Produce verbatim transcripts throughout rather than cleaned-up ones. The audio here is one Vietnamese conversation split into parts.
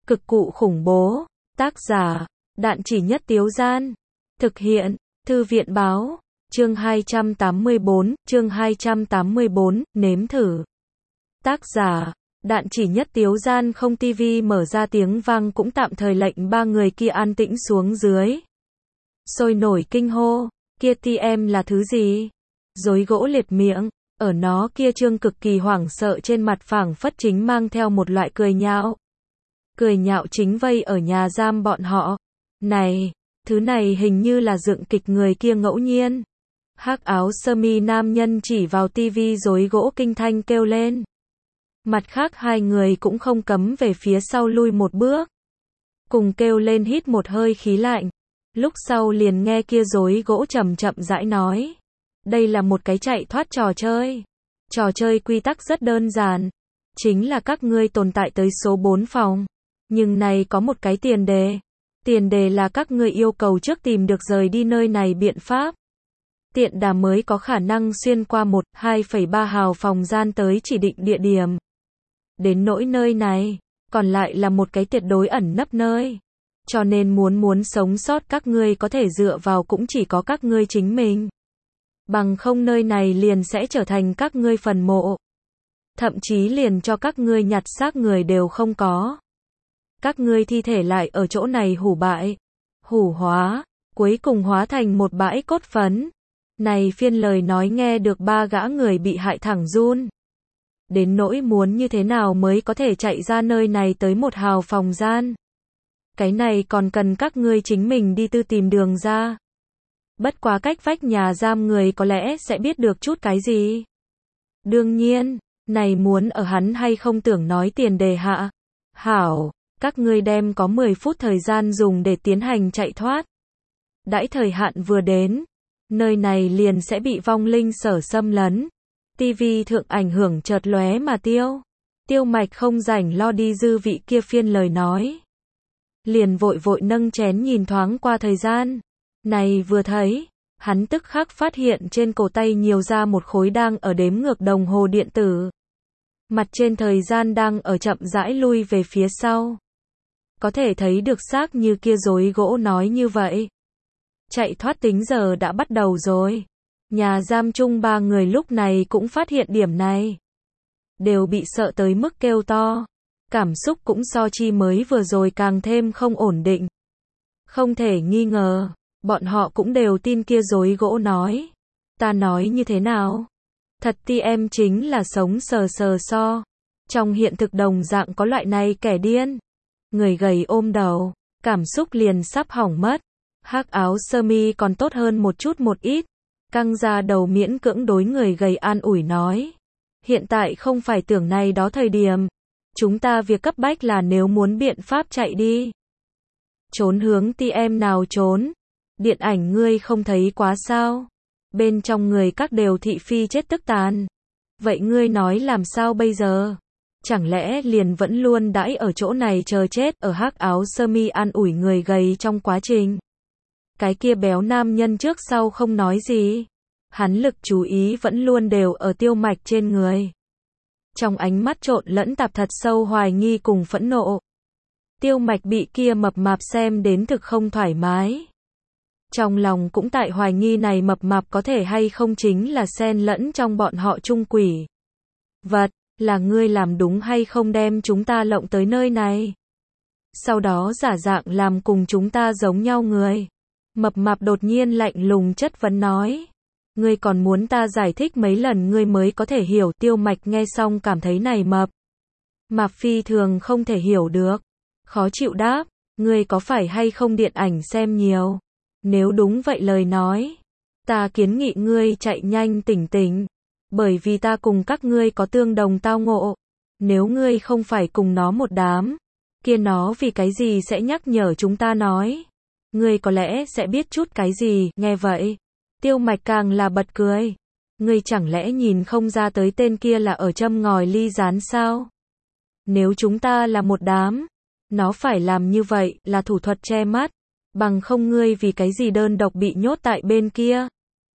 Cực cụ khủng bố. Tác giả, Đạn Chỉ Nhất Tiếu Gian. Thực hiện, Thư viện báo. Chương hai trăm tám mươi bốn, chương hai trăm tám mươi bốn, nếm thử. Tác giả, Đạn Chỉ Nhất Tiếu Gian. Không tivi mở ra tiếng vang cũng tạm thời lệnh ba người kia an tĩnh xuống dưới. Sôi nổi kinh hô, kia ti em là thứ gì? Dối gỗ liệt miệng, ở nó kia trương cực kỳ hoảng sợ trên mặt phảng phất chính mang theo một loại cười nhạo. Cười nhạo chính vây ở nhà giam bọn họ. Này, thứ này hình như là dựng kịch người kia ngẫu nhiên. Hắc áo sơ mi nam nhân chỉ vào tivi dối gỗ kinh thanh kêu lên. Mặt khác hai người cũng không cấm về phía sau lui một bước. Cùng kêu lên hít một hơi khí lạnh. Lúc sau liền nghe kia dối gỗ chậm chậm rãi nói. Đây là một cái chạy thoát trò chơi. Trò chơi quy tắc rất đơn giản. Chính là các ngươi tồn tại tới số bốn phòng. Nhưng này có một cái tiền đề. Tiền đề là các ngươi yêu cầu trước tìm được rời đi nơi này biện pháp. Tiện đà mới có khả năng xuyên qua một, hai phẩy ba hào phòng gian tới chỉ định địa điểm. Đến nỗi nơi này, còn lại là một cái tuyệt đối ẩn nấp nơi. Cho nên muốn muốn sống sót các ngươi có thể dựa vào cũng chỉ có các ngươi chính mình. Bằng không nơi này liền sẽ trở thành các ngươi phần mộ. Thậm chí liền cho các ngươi nhặt xác người đều không có. Các ngươi thi thể lại ở chỗ này hủ bại, hủ hóa, cuối cùng hóa thành một bãi cốt phấn. Này phiên lời nói nghe được ba gã người bị hại thẳng run. Đến nỗi muốn như thế nào mới có thể chạy ra nơi này tới một hào phòng gian. Cái này còn cần các ngươi chính mình đi tư tìm đường ra. Bất quá cách vách nhà giam người có lẽ sẽ biết được chút cái gì. Đương nhiên, này muốn ở hắn hay không tưởng nói tiền đề hạ. Hảo, các ngươi đem có mười phút thời gian dùng để tiến hành chạy thoát. Đãi thời hạn vừa đến, nơi này liền sẽ bị vong linh sở xâm lấn. Tivi thượng ảnh hưởng chợt lóe mà tiêu. Tiêu Mạch không rảnh lo đi dư vị kia phiên lời nói. Liền vội vội nâng chén nhìn thoáng qua thời gian. Này vừa thấy, hắn tức khắc phát hiện trên cổ tay nhiều ra một khối đang ở đếm ngược đồng hồ điện tử. Mặt trên thời gian đang ở chậm rãi lui về phía sau. Có thể thấy được xác như kia dối gỗ nói như vậy. Chạy thoát tính giờ đã bắt đầu rồi. Nhà giam chung ba người lúc này cũng phát hiện điểm này. Đều bị sợ tới mức kêu to. Cảm xúc cũng so chi mới vừa rồi càng thêm không ổn định. Không thể nghi ngờ, bọn họ cũng đều tin kia dối gỗ nói. Ta nói như thế nào? Thật ti em chính là sống sờ sờ so. Trong hiện thực đồng dạng có loại này kẻ điên. Người gầy ôm đầu, cảm xúc liền sắp hỏng mất. Hắc áo sơ mi còn tốt hơn một chút một ít. Căng ra đầu miễn cưỡng đối người gầy an ủi nói. Hiện tại không phải tưởng này đó thời điểm. Chúng ta việc cấp bách là nếu muốn biện pháp chạy đi. Trốn hướng ti em nào trốn? Điện ảnh ngươi không thấy quá sao? Bên trong người các đều thị phi chết tức tàn. Vậy ngươi nói làm sao bây giờ? Chẳng lẽ liền vẫn luôn đãi ở chỗ này chờ chết? Ở hắc áo sơ mi an ủi người gầy trong quá trình. Cái kia béo nam nhân trước sau không nói gì. Hắn lực chú ý vẫn luôn đều ở Tiêu Mạch trên người. Trong ánh mắt trộn lẫn tạp thật sâu hoài nghi cùng phẫn nộ. Tiêu Mạch bị kia mập mạp xem đến thực không thoải mái. Trong lòng cũng tại hoài nghi này mập mạp có thể hay không chính là xen lẫn trong bọn họ chung quỷ. Vật, là ngươi làm đúng hay không đem chúng ta lộng tới nơi này. Sau đó giả dạng làm cùng chúng ta giống nhau người. Mập mạp đột nhiên lạnh lùng chất vấn nói. Ngươi còn muốn ta giải thích mấy lần ngươi mới có thể hiểu? Tiêu Mạch nghe xong cảm thấy này mập mạp phi thường không thể hiểu được. Khó chịu đáp, ngươi có phải hay không điện ảnh xem nhiều? Nếu đúng vậy lời nói, ta kiến nghị ngươi chạy nhanh tỉnh tỉnh. Bởi vì ta cùng các ngươi có tương đồng tao ngộ. Nếu ngươi không phải cùng nó một đám, kia nó vì cái gì sẽ nhắc nhở chúng ta nói? Ngươi có lẽ sẽ biết chút cái gì? Nghe vậy, Tiêu Mạch càng là bật cười. Ngươi chẳng lẽ nhìn không ra tới tên kia là ở châm ngòi ly gián sao? Nếu chúng ta là một đám, nó phải làm như vậy là thủ thuật che mắt. Bằng không ngươi vì cái gì đơn độc bị nhốt tại bên kia,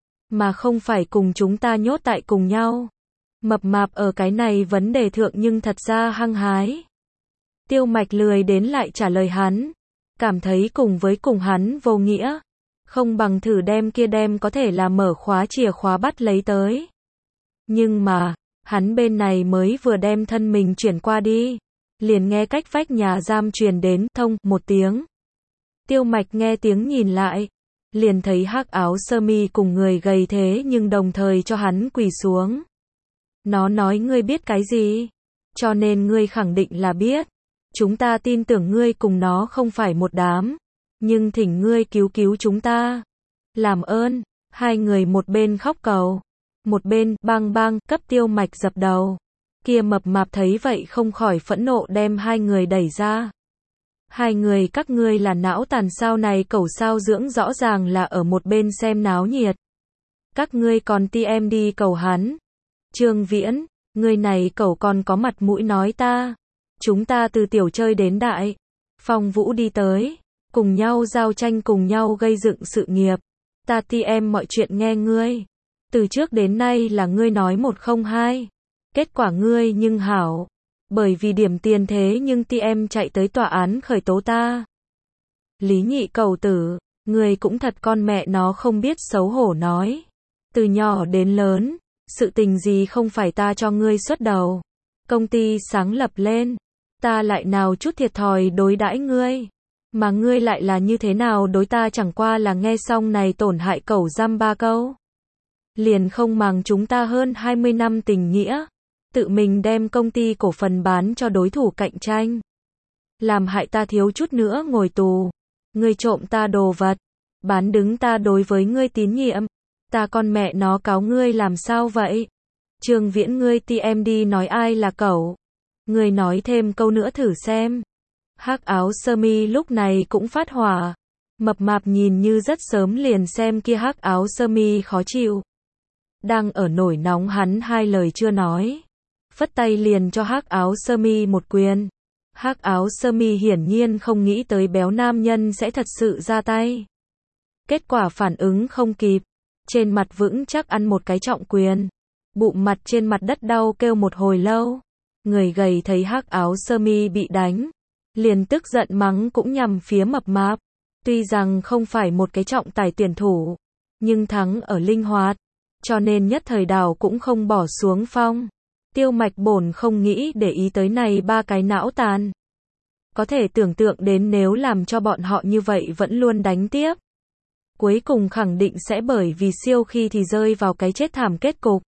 mà không phải cùng chúng ta nhốt tại cùng nhau. Mập mạp ở cái này vấn đề thượng nhưng thật ra hăng hái. Tiêu Mạch lười đến lại trả lời hắn, cảm thấy cùng với cùng hắn vô nghĩa, không bằng thử đem kia đem có thể là mở khóa chìa khóa bắt lấy tới. Nhưng mà, hắn bên này mới vừa đem thân mình chuyển qua đi, liền nghe cách vách nhà giam truyền đến thông một tiếng. Tiêu Mạch nghe tiếng nhìn lại, liền thấy hắc áo sơ mi cùng người gầy thế nhưng đồng thời cho hắn quỳ xuống. Nó nói ngươi biết cái gì? Cho nên ngươi khẳng định là biết. Chúng ta tin tưởng ngươi cùng nó không phải một đám, nhưng thỉnh ngươi cứu cứu chúng ta. Làm ơn, hai người một bên khóc cầu, một bên bang bang cấp Tiêu Mạch dập đầu. Kia mập mạp thấy vậy không khỏi phẫn nộ đem hai người đẩy ra. Hai người các ngươi là não tàn sao này cẩu sao dưỡng rõ ràng là ở một bên xem náo nhiệt. Các ngươi còn ti em đi cầu hắn. Trương Viễn, ngươi này cẩu còn có mặt mũi nói ta. Chúng ta từ tiểu chơi đến đại. Phong Vũ đi tới, cùng nhau giao tranh cùng nhau gây dựng sự nghiệp. Ta ti em mọi chuyện nghe ngươi. Từ trước đến nay là ngươi nói một không hai. Kết quả ngươi nhưng hảo. Bởi vì điểm tiền thế nhưng ti em chạy tới tòa án khởi tố ta. Lý Nhị cầu tử, ngươi cũng thật con mẹ nó không biết xấu hổ nói. Từ nhỏ đến lớn, sự tình gì không phải ta cho ngươi xuất đầu. Công ty sáng lập lên, ta lại nào chút thiệt thòi đối đãi ngươi. Mà ngươi lại là như thế nào đối ta chẳng qua là nghe xong này tổn hại cẩu dăm ba câu. Liền không màng chúng ta hơn hai mươi năm tình nghĩa. Tự mình đem công ty cổ phần bán cho đối thủ cạnh tranh. Làm hại ta thiếu chút nữa ngồi tù. Ngươi trộm ta đồ vật. Bán đứng ta đối với ngươi tín nhiệm. Ta con mẹ nó cáo ngươi làm sao vậy? Trương Viễn ngươi ti em đi nói ai là cẩu. Ngươi nói thêm câu nữa thử xem. Hắc áo sơ mi lúc này cũng phát hỏa. Mập mạp nhìn như rất sớm liền xem kia hắc áo sơ mi khó chịu. Đang ở nổi nóng hắn hai lời chưa nói. Phất tay liền cho hắc áo sơ mi một quyền. Hắc áo sơ mi hiển nhiên không nghĩ tới béo nam nhân sẽ thật sự ra tay. Kết quả phản ứng không kịp. Trên mặt vững chắc ăn một cái trọng quyền. Bụng mặt trên mặt đất đau kêu một hồi lâu. Người gầy thấy hắc áo sơ mi bị đánh. Liền tức giận mắng cũng nhằm phía mập mạp. Tuy rằng không phải một cái trọng tài tuyển thủ. Nhưng thắng ở linh hoạt. Cho nên nhất thời đào cũng không bỏ xuống phong. Tiêu Mạch bổn không nghĩ để ý tới này ba cái não tàn. Có thể tưởng tượng đến nếu làm cho bọn họ như vậy vẫn luôn đánh tiếp. Cuối cùng khẳng định sẽ bởi vì siêu khi thì rơi vào cái chết thảm kết cục.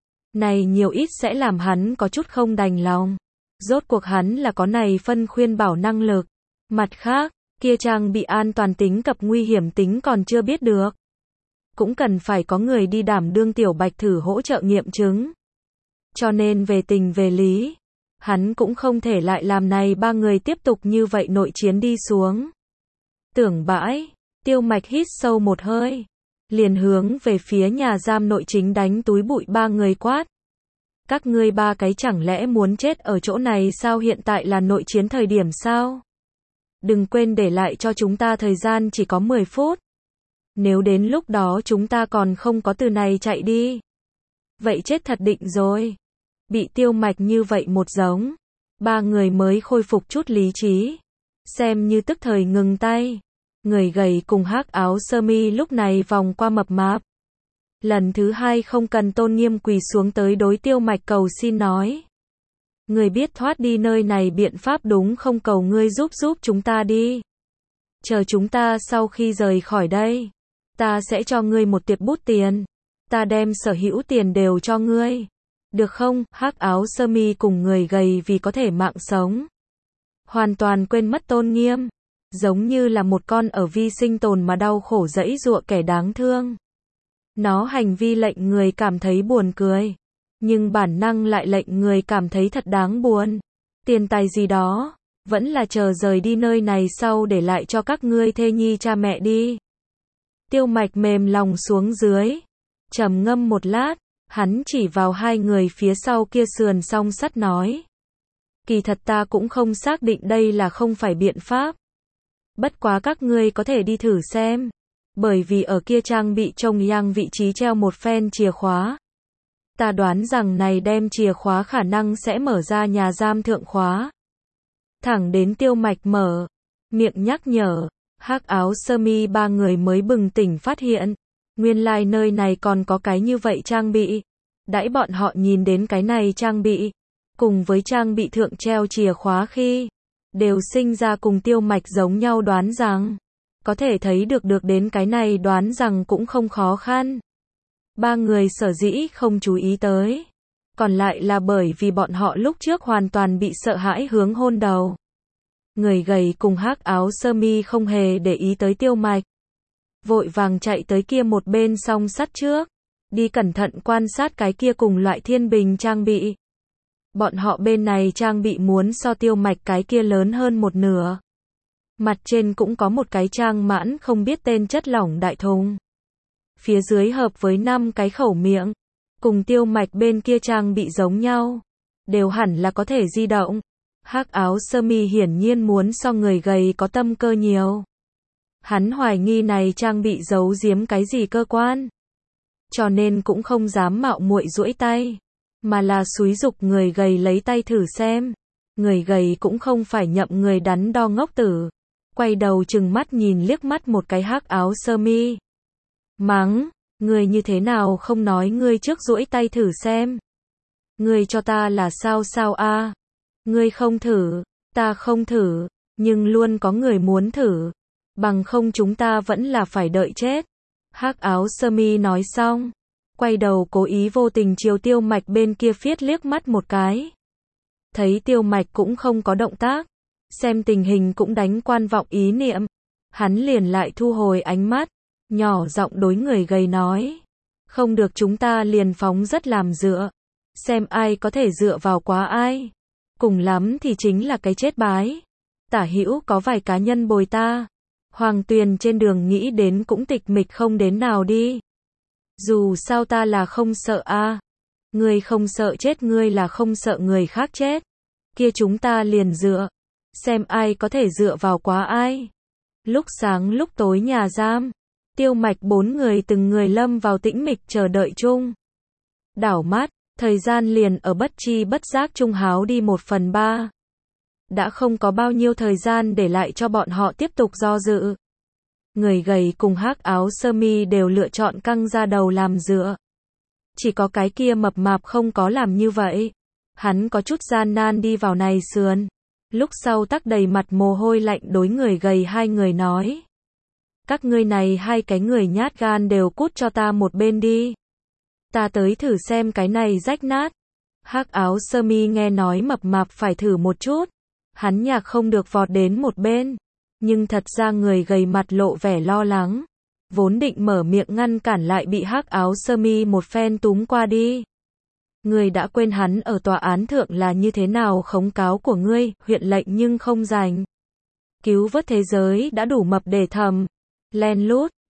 Này nhiều ít sẽ làm hắn có chút không đành lòng. Rốt cuộc hắn là có này phân khuyên bảo năng lực. Mặt khác, kia trang bị an toàn tính cập nguy hiểm tính còn chưa biết được. Cũng cần phải có người đi đảm đương Tiểu Bạch thử hỗ trợ nghiệm chứng. Cho nên về tình về lý, hắn cũng không thể lại làm này ba người tiếp tục như vậy nội chiến đi xuống. Tưởng bãi, Tiêu Mạch hít sâu một hơi, liền hướng về phía nhà giam nội chính đánh túi bụi ba người quát. Các ngươi ba cái chẳng lẽ muốn chết ở chỗ này sao, hiện tại là nội chiến thời điểm sao? Đừng quên để lại cho chúng ta thời gian chỉ có mười phút. Nếu đến lúc đó chúng ta còn không có từ này chạy đi, vậy chết thật định rồi. Bị Tiêu Mạch như vậy một giống, ba người mới khôi phục chút lý trí, xem như tức thời ngừng tay. Người gầy cùng hắc áo sơ mi lúc này vòng qua mập mạp. Lần thứ hai không cần tôn nghiêm quỳ xuống tới đối Tiêu Mạch cầu xin nói. Người biết thoát đi nơi này biện pháp đúng không, cầu ngươi giúp giúp chúng ta đi. Chờ chúng ta sau khi rời khỏi đây, ta sẽ cho ngươi một tiệp bút tiền. Ta đem sở hữu tiền đều cho ngươi. Được không? Hắc áo sơ mi cùng người gầy vì có thể mạng sống. Hoàn toàn quên mất tôn nghiêm. Giống như là một con ở vi sinh tồn mà đau khổ giãy giụa kẻ đáng thương. Nó hành vi lệnh người cảm thấy buồn cười. Nhưng bản năng lại lệnh người cảm thấy thật đáng buồn. Tiền tài gì đó, vẫn là chờ rời đi nơi này sau để lại cho các ngươi thê nhi cha mẹ đi. Tiêu Mạch mềm lòng xuống dưới. Trầm ngâm một lát, hắn chỉ vào hai người phía sau kia sườn song sắt nói. Kỳ thật ta cũng không xác định đây là không phải biện pháp. Bất quá các ngươi có thể đi thử xem. Bởi vì ở kia trang bị trông yang vị trí treo một phen chìa khóa. Ta đoán rằng này đem chìa khóa khả năng sẽ mở ra nhà giam thượng khóa. Thẳng đến Tiêu Mạch mở miệng nhắc nhở, hắc áo sơ mi ba người mới bừng tỉnh phát hiện, nguyên lai like nơi này còn có cái như vậy trang bị. Đãi bọn họ nhìn đến cái này trang bị, cùng với trang bị thượng treo chìa khóa khi, đều sinh ra cùng Tiêu Mạch giống nhau đoán rằng, có thể thấy được được đến cái này đoán rằng cũng không khó khăn. Ba người sở dĩ không chú ý tới, còn lại là bởi vì bọn họ lúc trước hoàn toàn bị sợ hãi hướng hôn đầu. Người gầy cùng hắc áo sơ mi không hề để ý tới Tiêu Mạch, vội vàng chạy tới kia một bên song sắt trước, đi cẩn thận quan sát cái kia cùng loại thiên bình trang bị. Bọn họ bên này trang bị muốn so Tiêu Mạch cái kia lớn hơn một nửa. Mặt trên cũng có một cái trang mãn không biết tên chất lỏng đại thùng. Phía dưới hợp với năm cái khẩu miệng, cùng Tiêu Mạch bên kia trang bị giống nhau, đều hẳn là có thể di động. Hắc áo sơ mi hiển nhiên muốn so người gầy có tâm cơ nhiều. Hắn hoài nghi này trang bị giấu giếm cái gì cơ quan, cho nên cũng không dám mạo muội duỗi tay, mà là xúi giục người gầy lấy tay thử xem. Người gầy cũng không phải nhậm người đắn đo ngốc tử, quay đầu chừng mắt nhìn liếc mắt một cái hắc áo sơ mi, mắng, người như thế nào không nói ngươi trước duỗi tay thử xem. Ngươi cho ta là sao sao a? À? Ngươi không thử, ta không thử, nhưng luôn có người muốn thử, bằng không chúng ta vẫn là phải đợi chết. Hắc áo sơ mi nói xong, quay đầu cố ý vô tình chiều Tiêu Mạch bên kia phiết liếc mắt một cái. Thấy Tiêu Mạch cũng không có động tác, xem tình hình cũng đánh quan vọng ý niệm, hắn liền lại thu hồi ánh mắt, nhỏ giọng đối người gầy nói, không được chúng ta liền phóng rất làm dựa, xem ai có thể dựa vào quá ai, cùng lắm thì chính là cái chết bái. Tả hữu có vài cá nhân bồi ta, Hoàng Tuyền trên đường nghĩ đến cũng tịch mịch không đến nào đi. Dù sao ta là không sợ a, à. Ngươi không sợ chết, ngươi là không sợ người khác chết. Kia chúng ta liền dựa, xem ai có thể dựa vào quá ai. Lúc sáng lúc tối nhà giam, Tiêu Mạch bốn người từng người lâm vào tĩnh mịch chờ đợi chung. Đảo mắt, thời gian liền ở bất chi bất giác chung háo đi một phần ba. Đã không có bao nhiêu thời gian để lại cho bọn họ tiếp tục do dự. Người gầy cùng hắc áo sơ mi đều lựa chọn căng ra đầu làm dựa. Chỉ có cái kia mập mạp không có làm như vậy. Hắn có chút gian nan đi vào này sườn. Lúc sau tắc đầy mặt mồ hôi lạnh đối người gầy hai người nói. Các ngươi này hai cái người nhát gan đều cút cho ta một bên đi. Ta tới thử xem cái này rách nát. Hắc áo sơ mi nghe nói mập mạp phải thử một chút. Hắn nhạc không được vọt đến một bên. Nhưng thật ra người gầy mặt lộ vẻ lo lắng. Vốn định mở miệng ngăn cản lại bị hắc áo sơ mi một phen túm qua đi. Người đã quên hắn ở tòa án thượng là như thế nào khống cáo của ngươi, huyện lệnh nhưng không rành. Cứu vớt thế giới đã đủ mập để thầm. Len lút,